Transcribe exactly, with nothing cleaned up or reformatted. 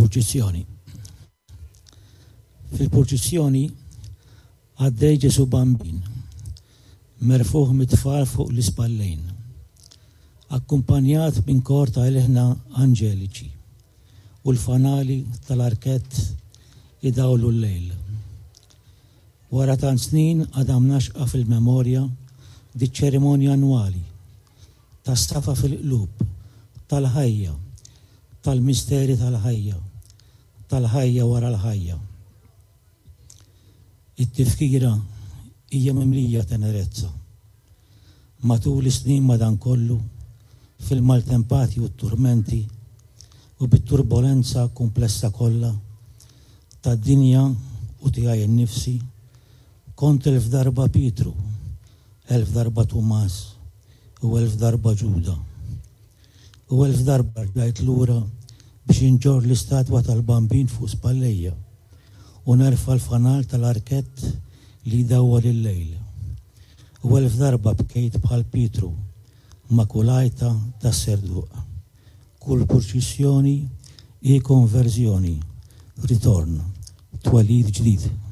Il-purċissjoni. Fil-purċissjoni għaddej Ġesu bambin, merfuħ mit-tfal fuq l-ispallejn, akkumpanjat minn kor ta' ilħna anġeliċi u l-fanali tal-arkett idawlu l-lejl. Wara tant snin għadam naxqa fil-memorja di ċerimonja annwali ta' stafa fil-qlub, tal-ħajja, tal-misteri tal-ħajja, tal-ħajja wara l-ħajja. It-tifkira hija mimlija tenerezza. Matul is-snin madankollu fil-maltempati u t-turmenti u bit-turbolenza komplessa kollha tad-dinja u tiegħi nnifsi kont elf darba Pietru, elf darba Tumas u elf darba Ġuda. U elf darba rġajt lura biex inġor l-istatwa tal-bambin fuq spallejja u nerfa l-fanal tal-arkett li dawwal il-lejl. U elf darba bkejt bħal Pietru makulajta tas-serduq. Kull purċissjoni i konverżjoni, ritorn, twelid ġdid.